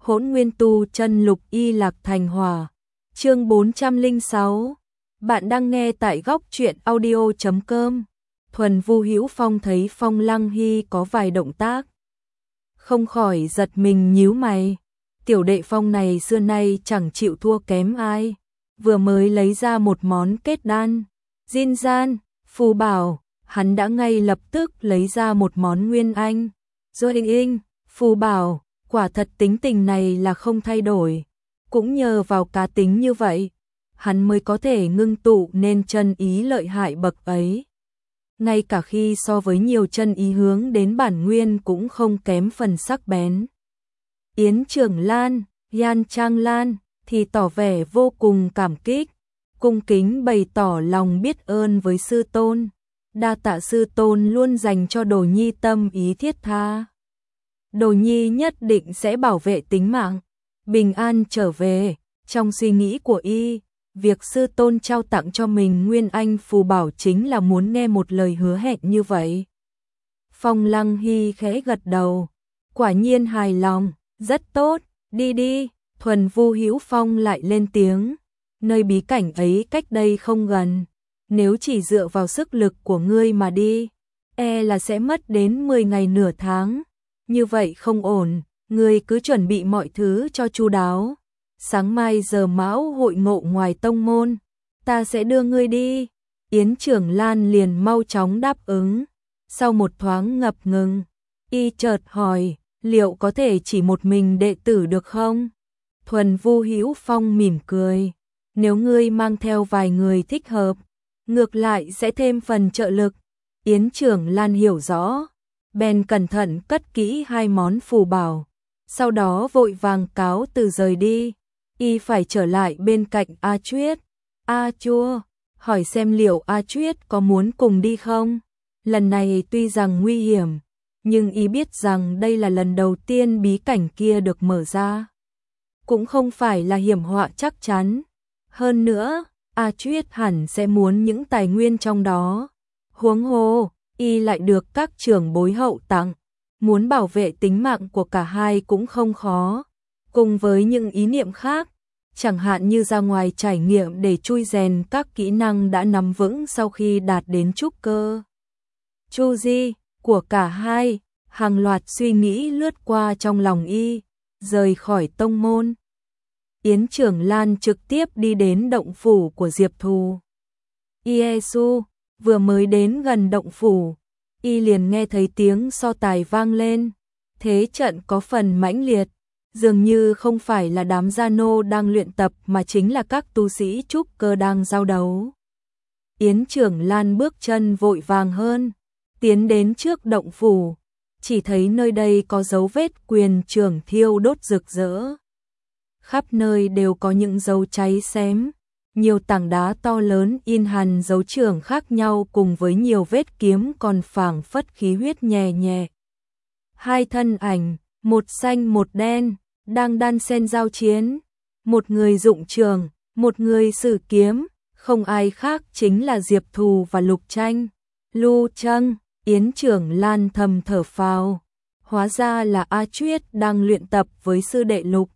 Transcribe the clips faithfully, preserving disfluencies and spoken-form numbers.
Hỗn Nguyên Tu Chân Lục Y Lạc Thành Hỏa. Chương bốn trăm lẻ sáu. Bạn đang nghe tại góc truyện audio chấm com. Thuần Vu Hữu Phong thấy Phong Lăng Hy có vài động tác, không khỏi giật mình nhíu mày. Tiểu đệ Phong này xưa nay chẳng chịu thua kém ai, vừa mới lấy ra một món kết đan, Jin Gian, phù bảo, hắn đã ngay lập tức lấy ra một món Nguyên Anh, rồi hình in, phù bảo, quả thật tính tình này là không thay đổi, cũng nhờ vào cá tính như vậy, hắn mới có thể ngưng tụ nên chân ý lợi hại bậc ấy. Ngay cả khi so với nhiều chân ý hướng đến bản nguyên cũng không kém phần sắc bén. Yến Trưởng Lan, Yan Trang Lan thì tỏ vẻ vô cùng cảm kích, cung kính bày tỏ lòng biết ơn với sư tôn. Đa tạ sư tôn luôn dành cho đồ nhi tâm ý thiết tha. Đồ nhi nhất định sẽ bảo vệ tính mạng, bình an trở về. Trong suy nghĩ của y, việc sư tôn trao tặng cho mình Nguyên Anh phù bảo chính là muốn nghe một lời hứa hẹn như vậy. Phong Lăng Hy khẽ gật đầu, quả nhiên hài lòng, rất tốt, đi đi. Thuần Vu Hữu Phong lại lên tiếng, nơi bí cảnh ấy cách đây không gần, nếu chỉ dựa vào sức lực của ngươi mà đi, e là sẽ mất đến mười ngày nửa tháng, như vậy không ổn, ngươi cứ chuẩn bị mọi thứ cho chu đáo. Sáng mai giờ mão hội ngộ ngoài tông môn, ta sẽ đưa ngươi đi. Yến Trưởng Lan liền mau chóng đáp ứng. Sau một thoáng ngập ngừng, y chợt hỏi, liệu có thể chỉ một mình đệ tử được không? Thuần Vu Hữu Phong mỉm cười, nếu ngươi mang theo vài người thích hợp, ngược lại sẽ thêm phần trợ lực. Yến Trưởng Lan hiểu rõ, bèn cẩn thận cất kỹ hai món phù bảo, sau đó vội vàng cáo từ rời đi. Y phải trở lại bên cạnh A Chuyết. A Chua, hỏi xem liệu A Chuyết có muốn cùng đi không? Lần này tuy rằng nguy hiểm, nhưng y biết rằng đây là lần đầu tiên bí cảnh kia được mở ra, cũng không phải là hiểm họa chắc chắn. Hơn nữa, A Chuyết hẳn sẽ muốn những tài nguyên trong đó. Huống hồ, y lại được các trưởng bối hậu tặng, muốn bảo vệ tính mạng của cả hai cũng không khó. Cùng với những ý niệm khác, chẳng hạn như ra ngoài trải nghiệm để chui rèn các kỹ năng đã nắm vững sau khi đạt đến trúc cơ Chu Di của cả hai, hàng loạt suy nghĩ lướt qua trong lòng y, rời khỏi tông môn. Yến Trưởng Lan trực tiếp đi đến động phủ của Diệp Thù. Iesu vừa mới đến gần động phủ, y liền nghe thấy tiếng so tài vang lên, thế trận có phần mãnh liệt. Dường như không phải là đám gia nô đang luyện tập mà chính là các tu sĩ trúc cơ đang giao đấu. Yến Trưởng Lan bước chân vội vàng hơn, tiến đến trước động phủ, chỉ thấy nơi đây có dấu vết quyền trường thiêu đốt rực rỡ. Khắp nơi đều có những dấu cháy xém, nhiều tảng đá to lớn in hằn dấu trường khác nhau cùng với nhiều vết kiếm còn phảng phất khí huyết nhẹ nhẹ. Hai thân ảnh, một xanh một đen, đang đan xen giao chiến, một người dụng trường, một người sử kiếm, không ai khác chính là Diệp Thù và Lục Tranh. Lu Trăng, Yến Trưởng Lan thầm thở phào, hóa ra là A Chuyết đang luyện tập với sư đệ Lục.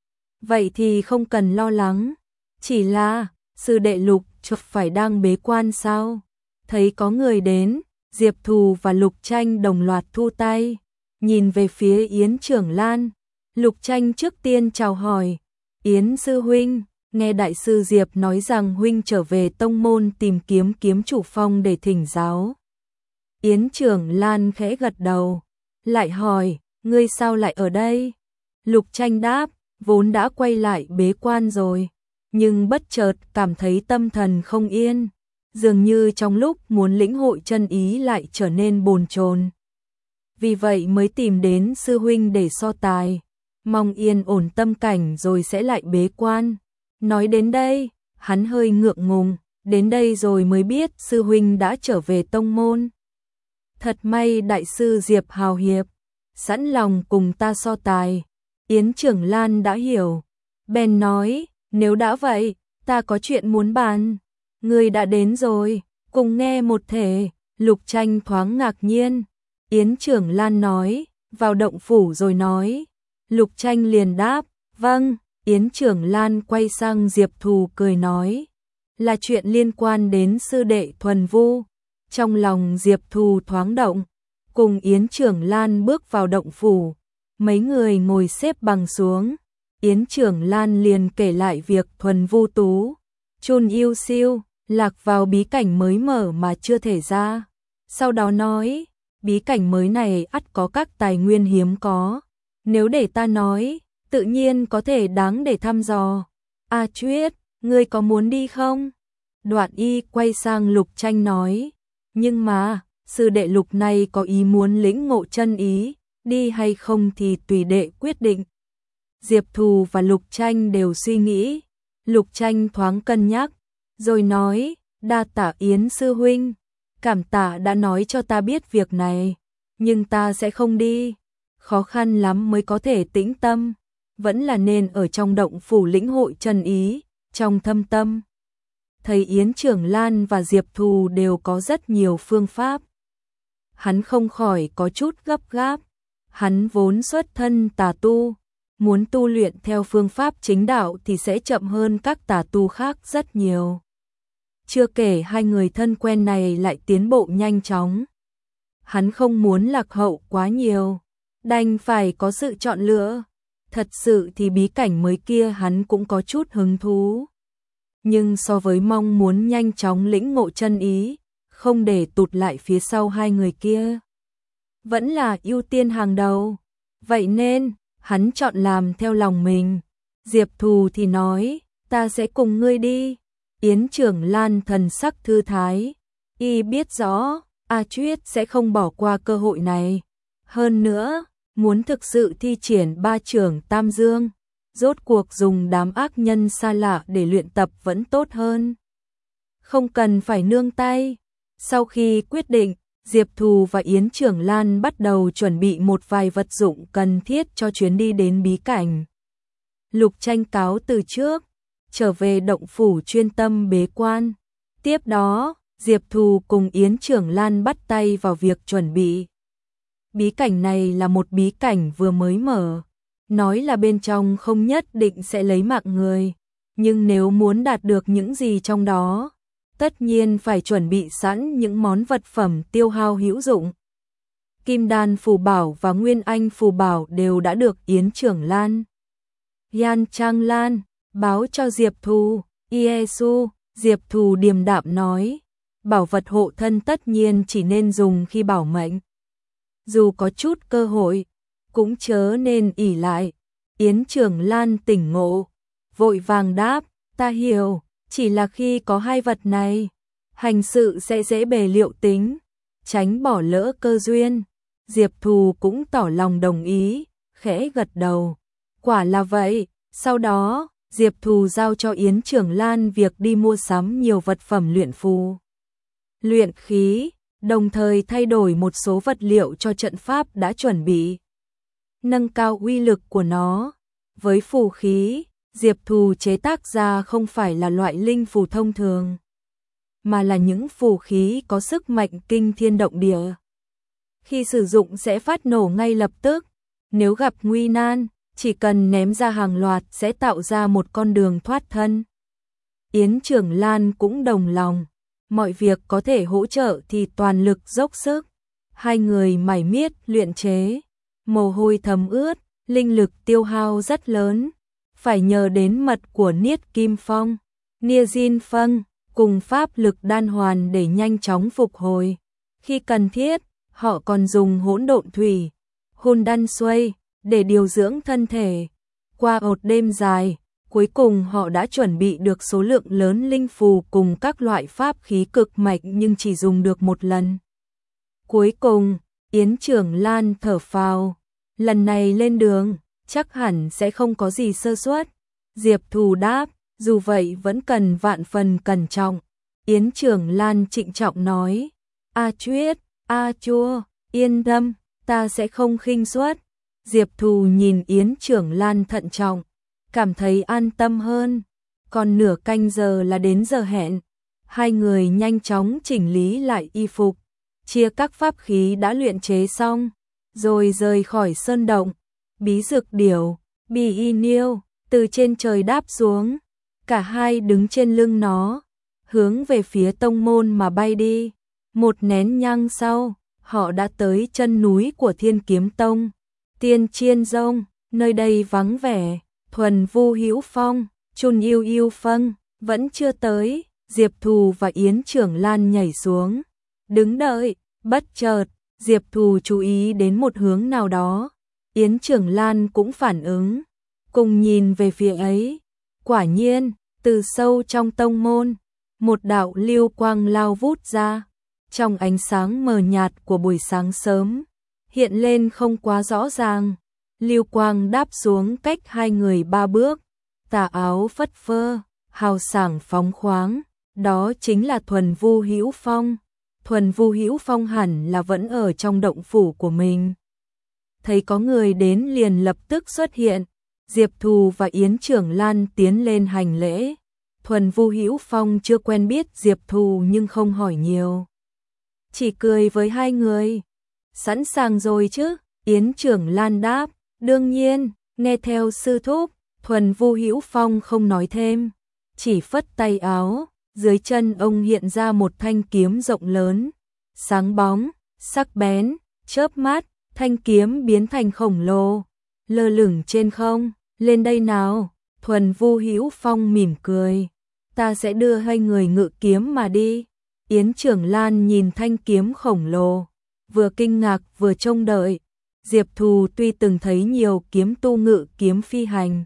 Vậy thì không cần lo lắng, chỉ là sư đệ Lục chợt phải đang bế quan sao? Thấy có người đến, Diệp Thù và Lục Tranh đồng loạt thu tay, nhìn về phía Yến Trưởng Lan. Lục Tranh trước tiên chào hỏi, Yến sư huynh, nghe đại sư Diệp nói rằng huynh trở về tông môn tìm kiếm kiếm chủ Phong để thỉnh giáo. Yến Trưởng Lan khẽ gật đầu, lại hỏi, ngươi sao lại ở đây? Lục Tranh đáp, vốn đã quay lại bế quan rồi, nhưng bất chợt cảm thấy tâm thần không yên, dường như trong lúc muốn lĩnh hội chân ý lại trở nên bồn chồn. Vì vậy mới tìm đến sư huynh để so tài, mong yên ổn tâm cảnh rồi sẽ lại bế quan. Nói đến đây, hắn hơi ngượng ngùng, đến đây rồi mới biết sư huynh đã trở về tông môn. Thật may đại sư Diệp hào hiệp, sẵn lòng cùng ta so tài. Yến Trưởng Lan đã hiểu, bèn nói, nếu đã vậy, ta có chuyện muốn bàn. Ngươi đã đến rồi, cùng nghe một thể. Lục Tranh thoáng ngạc nhiên. Yến Trưởng Lan nói, vào động phủ rồi nói. Lục Tranh liền đáp, vâng. Yến Trưởng Lan quay sang Diệp Thù cười nói, là chuyện liên quan đến sư đệ Thuần Vu. Trong lòng Diệp Thù thoáng động, cùng Yến Trưởng Lan bước vào động phủ, mấy người ngồi xếp bằng xuống. Yến Trưởng Lan liền kể lại việc Thuần Vu Tú, Chun Yêu Siêu, lạc vào bí cảnh mới mở mà chưa thể ra. Sau đó nói, bí cảnh mới này ắt có các tài nguyên hiếm có, nếu để ta nói, tự nhiên có thể đáng để thăm dò. A Chuyết, ngươi có muốn đi không? Đoạn Y quay sang Lục Tranh nói, nhưng mà, sư đệ Lục này có ý muốn lĩnh ngộ chân ý, đi hay không thì tùy đệ quyết định. Diệp Thù và Lục Tranh đều suy nghĩ, Lục Tranh thoáng cân nhắc, rồi nói, đa tạ Yến sư huynh, cảm tạ đã nói cho ta biết việc này, nhưng ta sẽ không đi, khó khăn lắm mới có thể tĩnh tâm, vẫn là nên ở trong động phủ lĩnh hội chân ý, trong thâm tâm. Thầy Yến Trưởng Lan và Diệp Thù đều có rất nhiều phương pháp. Hắn không khỏi có chút gấp gáp, hắn vốn xuất thân tà tu, muốn tu luyện theo phương pháp chính đạo thì sẽ chậm hơn các tà tu khác rất nhiều. Chưa kể hai người thân quen này lại tiến bộ nhanh chóng. Hắn không muốn lạc hậu quá nhiều, đành phải có sự chọn lựa. Thật sự thì bí cảnh mới kia hắn cũng có chút hứng thú. Nhưng so với mong muốn nhanh chóng lĩnh ngộ chân ý, không để tụt lại phía sau hai người kia, vẫn là ưu tiên hàng đầu. Vậy nên, hắn chọn làm theo lòng mình. Diệp Thù thì nói, ta sẽ cùng ngươi đi. Yến Trưởng Lan thần sắc thư thái, y biết rõ, A Chuyết sẽ không bỏ qua cơ hội này. Hơn nữa, muốn thực sự thi triển ba trưởng Tam Dương, rốt cuộc dùng đám ác nhân xa lạ để luyện tập vẫn tốt hơn. Không cần phải nương tay. Sau khi quyết định, Diệp Thù và Yến Trưởng Lan bắt đầu chuẩn bị một vài vật dụng cần thiết cho chuyến đi đến bí cảnh. Lục Tranh cáo từ trước, trở về động phủ chuyên tâm bế quan. Tiếp đó, Diệp Thù cùng Yến Trưởng Lan bắt tay vào việc chuẩn bị. Bí cảnh này là một bí cảnh vừa mới mở, nói là bên trong không nhất định sẽ lấy mạng người, nhưng nếu muốn đạt được những gì trong đó, tất nhiên phải chuẩn bị sẵn những món vật phẩm tiêu hao hữu dụng. Kim Đan phù bảo và Nguyên Anh phù bảo đều đã được Yến Trưởng Lan, Yan Trang Lan báo cho Diệp Thù. Iesu, Diệp Thù điềm đạm nói, bảo vật hộ thân tất nhiên chỉ nên dùng khi bảo mệnh. Dù có chút cơ hội, cũng chớ nên ỷ lại. Yến Trưởng Lan tỉnh ngộ, vội vàng đáp, ta hiểu, chỉ là khi có hai vật này, hành sự sẽ dễ bề liệu tính, tránh bỏ lỡ cơ duyên. Diệp Thù cũng tỏ lòng đồng ý, khẽ gật đầu. Quả là vậy. Sau đó, Diệp Thù giao cho Yến Trưởng Lan việc đi mua sắm nhiều vật phẩm luyện phù, luyện khí, đồng thời thay đổi một số vật liệu cho trận pháp đã chuẩn bị, nâng cao uy lực của nó. Với phù khí, Diệp Thù chế tác ra không phải là loại linh phù thông thường, mà là những phù khí có sức mạnh kinh thiên động địa. Khi sử dụng sẽ phát nổ ngay lập tức, nếu gặp nguy nan, chỉ cần ném ra hàng loạt sẽ tạo ra một con đường thoát thân. Yến Trưởng Lan cũng đồng lòng, mọi việc có thể hỗ trợ thì toàn lực dốc sức. Hai người mải miết luyện chế, mồ hôi thấm ướt, linh lực tiêu hao rất lớn, phải nhờ đến mật của Niết Kim Phong, Nia Jin Phân cùng pháp lực đan hoàn để nhanh chóng phục hồi. Khi cần thiết, họ còn dùng hỗn độn thủy, hồn đan xuôi để điều dưỡng thân thể. Qua một đêm dài, cuối cùng họ đã chuẩn bị được số lượng lớn linh phù cùng các loại pháp khí cực mạnh nhưng chỉ dùng được một lần. Cuối cùng, Yến Trưởng Lan thở phào, lần này lên đường, chắc hẳn sẽ không có gì sơ suất. Diệp Thù đáp, dù vậy vẫn cần vạn phần cẩn trọng. Yến Trưởng Lan trịnh trọng nói, A Chuyết, A Chua, yên tâm, ta sẽ không khinh suất. Diệp Thù nhìn Yến Trưởng Lan thận trọng, cảm thấy an tâm hơn. Còn nửa canh giờ là đến giờ hẹn, hai người nhanh chóng chỉnh lý lại y phục, chia các pháp khí đã luyện chế xong, rồi rời khỏi sơn động. Bí Dực Điểu, Bì Y Niêu, từ trên trời đáp xuống. Cả hai đứng trên lưng nó, hướng về phía tông môn mà bay đi. Một nén nhang sau, họ đã tới chân núi của Thiên Kiếm Tông. Tiên Chiên Dông, nơi đây vắng vẻ. Thuần Vu Hữu Phong, Chun Yêu Yêu Phân vẫn chưa tới. Diệp Thù và Yến Trưởng Lan nhảy xuống, đứng đợi. Bất chợt, Diệp Thù chú ý đến một hướng nào đó. Yến Trưởng Lan cũng phản ứng, cùng nhìn về phía ấy. Quả nhiên, từ sâu trong tông môn, một đạo lưu quang lao vút ra. Trong ánh sáng mờ nhạt của buổi sáng sớm, hiện lên không quá rõ ràng. Lưu quang đáp xuống cách hai người ba bước, tà áo phất phơ, hào sảng phóng khoáng. Đó chính là Thuần Vu Hữu Phong. Thuần Vu Hữu Phong hẳn là vẫn ở trong động phủ của mình. Thấy có người đến liền lập tức xuất hiện. Diệp Thù và Yến Trưởng Lan tiến lên hành lễ. Thuần Vu Hữu Phong chưa quen biết Diệp Thù nhưng không hỏi nhiều, chỉ cười với hai người. Sẵn sàng rồi chứ? Yến Trưởng Lan đáp. Đương nhiên, nghe theo sư thúc. Thuần Vu Hữu Phong không nói thêm, chỉ phất tay áo. Dưới chân ông hiện ra một thanh kiếm rộng lớn, sáng bóng, sắc bén, chớp mắt. Thanh kiếm biến thành khổng lồ, lơ lửng trên không. Lên đây nào. Thuần Vu Hữu Phong mỉm cười. Ta sẽ đưa hai người ngự kiếm mà đi. Yến Trưởng Lan nhìn thanh kiếm khổng lồ, vừa kinh ngạc vừa trông đợi. Diệp Thù tuy từng thấy nhiều kiếm tu ngự kiếm phi hành,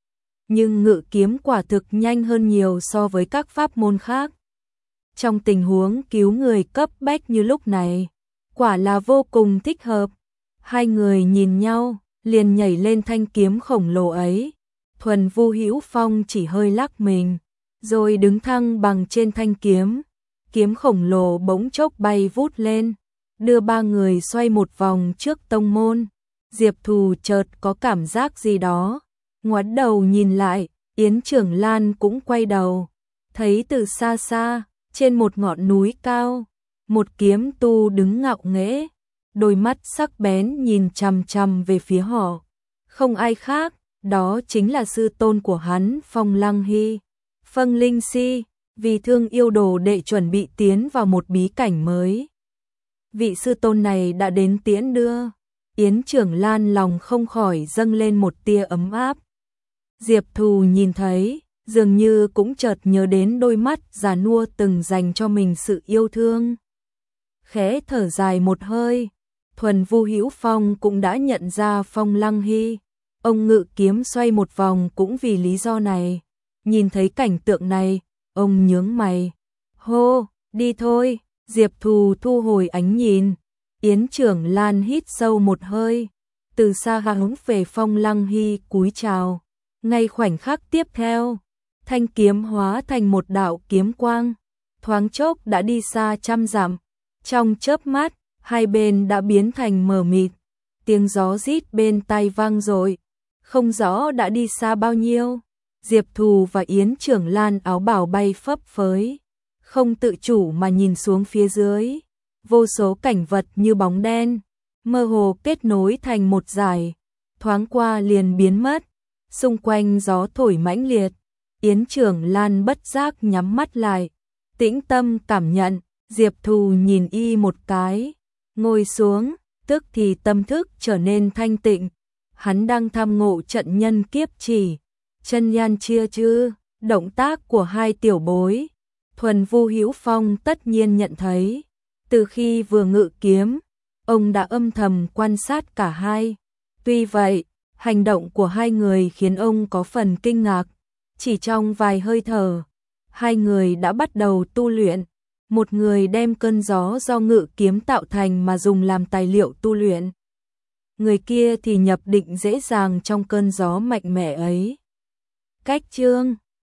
nhưng ngự kiếm quả thực nhanh hơn nhiều so với các pháp môn khác. Trong tình huống cứu người cấp bách như lúc này, quả là vô cùng thích hợp. Hai người nhìn nhau, liền nhảy lên thanh kiếm khổng lồ ấy. Thuần Vu Hữu Phong chỉ hơi lắc mình, rồi đứng thăng bằng trên thanh kiếm. Kiếm khổng lồ bỗng chốc bay vút lên, đưa ba người xoay một vòng trước tông môn. Diệp Thù chợt có cảm giác gì đó, ngoái đầu nhìn lại. Yến Trưởng Lan cũng quay đầu, thấy từ xa xa, trên một ngọn núi cao, một kiếm tu đứng ngạo nghễ, đôi mắt sắc bén nhìn chằm chằm về phía họ. Không ai khác, đó chính là sư tôn của hắn, Phong Lăng Hy. Phong Linh Si, vì thương yêu đồ đệ chuẩn bị tiến vào một bí cảnh mới. Vị sư tôn này đã đến tiễn đưa. Yến Trưởng Lan lòng không khỏi dâng lên một tia ấm áp. Diệp Thù nhìn thấy, dường như cũng chợt nhớ đến đôi mắt già nua từng dành cho mình sự yêu thương. Khẽ thở dài một hơi, Thuần Vu Hữu Phong cũng đã nhận ra Phong Lăng Hy. Ông ngự kiếm xoay một vòng cũng vì lý do này. Nhìn thấy cảnh tượng này, ông nhướng mày. Hô, đi thôi. Diệp Thù thu hồi ánh nhìn. Yến Trưởng Lan hít sâu một hơi, từ xa hướng về Phong Lăng Hy cúi chào. Ngay khoảnh khắc tiếp theo, thanh kiếm hóa thành một đạo kiếm quang, thoáng chốc đã đi xa trăm dặm. Trong chớp mắt, hai bên đã biến thành mờ mịt. Tiếng gió rít bên tai vang dội, không rõ đã đi xa bao nhiêu. Diệp Thù và Yến Trưởng Lan áo bào bay phấp phới, không tự chủ mà nhìn xuống phía dưới. Vô số cảnh vật như bóng đen, mơ hồ kết nối thành một dải, thoáng qua liền biến mất. Xung quanh gió thổi mãnh liệt, Yến Trưởng Lan bất giác nhắm mắt lại, tĩnh tâm cảm nhận. Diệp Thù nhìn y một cái, ngồi xuống, tức thì tâm thức trở nên thanh tịnh. Hắn đang tham ngộ trận nhân kiếp chỉ, chân nhan chia chư, động tác của hai tiểu bối. Thuần Vu Hữu Phong tất nhiên nhận thấy, từ khi vừa ngự kiếm, ông đã âm thầm quan sát cả hai. Tuy vậy, hành động của hai người khiến ông có phần kinh ngạc. Chỉ trong vài hơi thở, hai người đã bắt đầu tu luyện. Một người đem cơn gió do ngự kiếm tạo thành mà dùng làm tài liệu tu luyện. Người kia thì nhập định dễ dàng trong cơn gió mạnh mẽ ấy. Cách chương